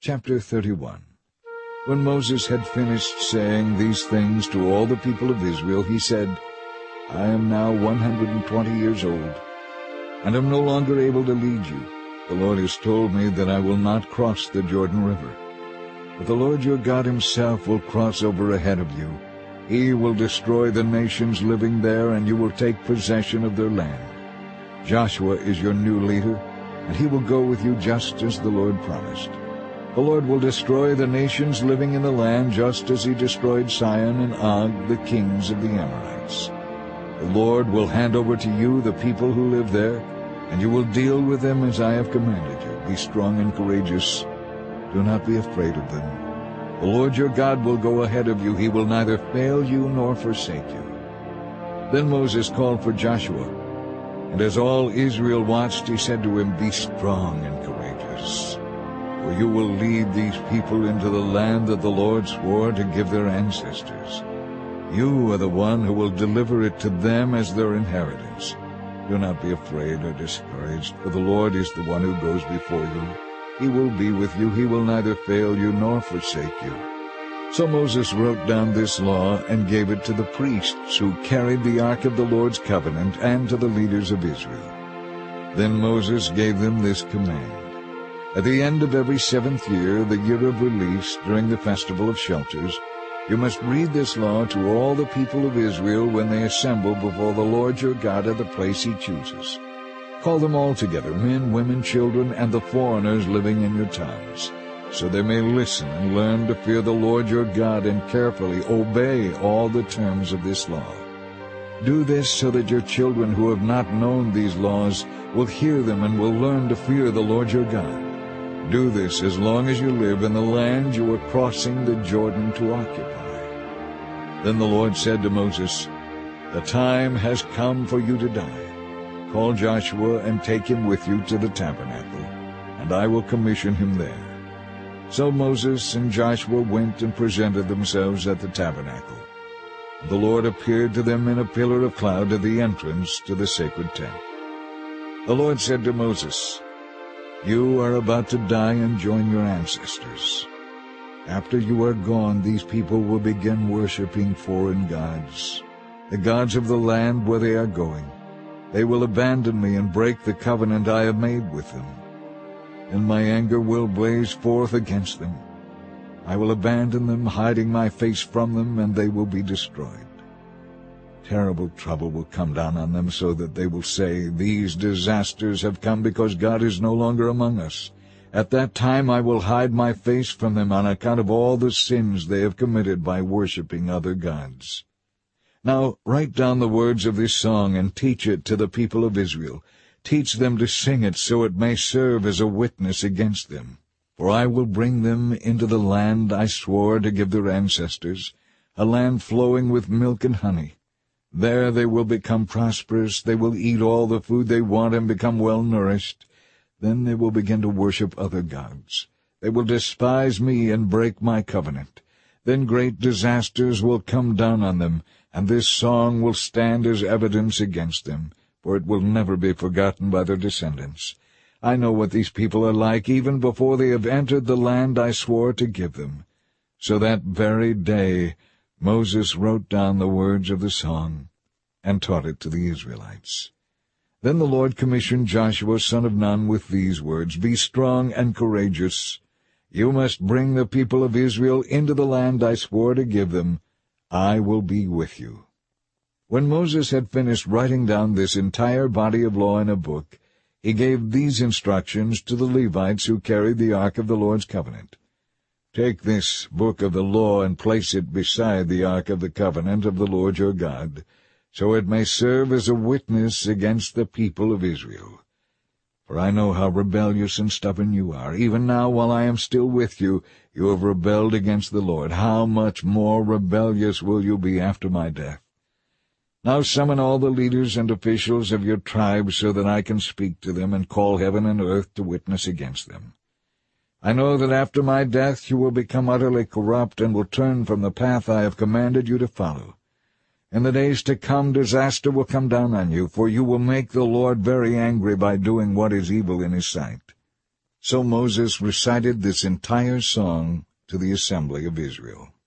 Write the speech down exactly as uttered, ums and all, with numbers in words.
Chapter thirty-one. When Moses had finished saying these things to all the people of Israel, he said, I am now one hundred and twenty years old, and am no longer able to lead you. The Lord has told me that I will not cross the Jordan River. But the Lord your God himself will cross over ahead of you. He will destroy the nations living there, and you will take possession of their land. Joshua is your new leader, and he will go with you just as the Lord promised. The Lord will destroy the nations living in the land just as he destroyed Sihon and Og, the kings of the Amorites. The Lord will hand over to you the people who live there, and you will deal with them as I have commanded you. Be strong and courageous. Do not be afraid of them. The Lord your God will go ahead of you. He will neither fail you nor forsake you. Then Moses called for Joshua, and as all Israel watched, he said to him, Be strong and courageous, for you will lead these people into the land that the Lord swore to give their ancestors. You are the one who will deliver it to them as their inheritance. Do not be afraid or discouraged, for the Lord is the one who goes before you. He will be with you. He will neither fail you nor forsake you. So Moses wrote down this law and gave it to the priests who carried the ark of the Lord's covenant, and to the leaders of Israel. Then Moses gave them this command. At the end of every seventh year, the year of release, during the festival of shelters, you must read this law to all the people of Israel when they assemble before the Lord your God at the place he chooses. Call them all together, men, women, children, and the foreigners living in your towns, so they may listen and learn to fear the Lord your God and carefully obey all the terms of this law. Do this so that your children who have not known these laws will hear them and will learn to fear the Lord your God. Do this as long as you live in the land you are crossing the Jordan to occupy. Then the Lord said to Moses, The time has come for you to die. Call Joshua and take him with you to the tabernacle, and I will commission him there. So Moses and Joshua went and presented themselves at the tabernacle. The Lord appeared to them in a pillar of cloud at the entrance to the sacred tent. The Lord said to Moses, You are about to die and join your ancestors. After you are gone, these people will begin worshiping foreign gods, the gods of the land where they are going. They will abandon me and break the covenant I have made with them. And my anger will blaze forth against them. I will abandon them, hiding my face from them, and they will be destroyed. Terrible trouble will come down on them, so that they will say, These disasters have come because God is no longer among us. At that time I will hide my face from them on account of all the sins they have committed by worshiping other gods. Now write down the words of this song and teach it to the people of Israel. Teach them to sing it so it may serve as a witness against them. For I will bring them into the land I swore to give their ancestors, a land flowing with milk and honey. There they will become prosperous. They will eat all the food they want and become well-nourished. Then they will begin to worship other gods. They will despise me and break my covenant. Then great disasters will come down on them, and this song will stand as evidence against them, for it will never be forgotten by their descendants. I know what these people are like even before they have entered the land I swore to give them. So that very day Moses wrote down the words of the song and taught it to the Israelites. Then the Lord commissioned Joshua son of Nun with these words, Be strong and courageous. You must bring the people of Israel into the land I swore to give them. I will be with you. When Moses had finished writing down this entire body of law in a book, he gave these instructions to the Levites who carried the ark of the Lord's covenant. Take this book of the law and place it beside the ark of the covenant of the Lord your God, so it may serve as a witness against the people of Israel. For I know how rebellious and stubborn you are. Even now, while I am still with you, you have rebelled against the Lord. How much more rebellious will you be after my death? Now summon all the leaders and officials of your tribes so that I can speak to them and call heaven and earth to witness against them. I know that after my death you will become utterly corrupt and will turn from the path I have commanded you to follow. In the days to come disaster will come down on you, for you will make the Lord very angry by doing what is evil in his sight. So Moses recited this entire song to the assembly of Israel.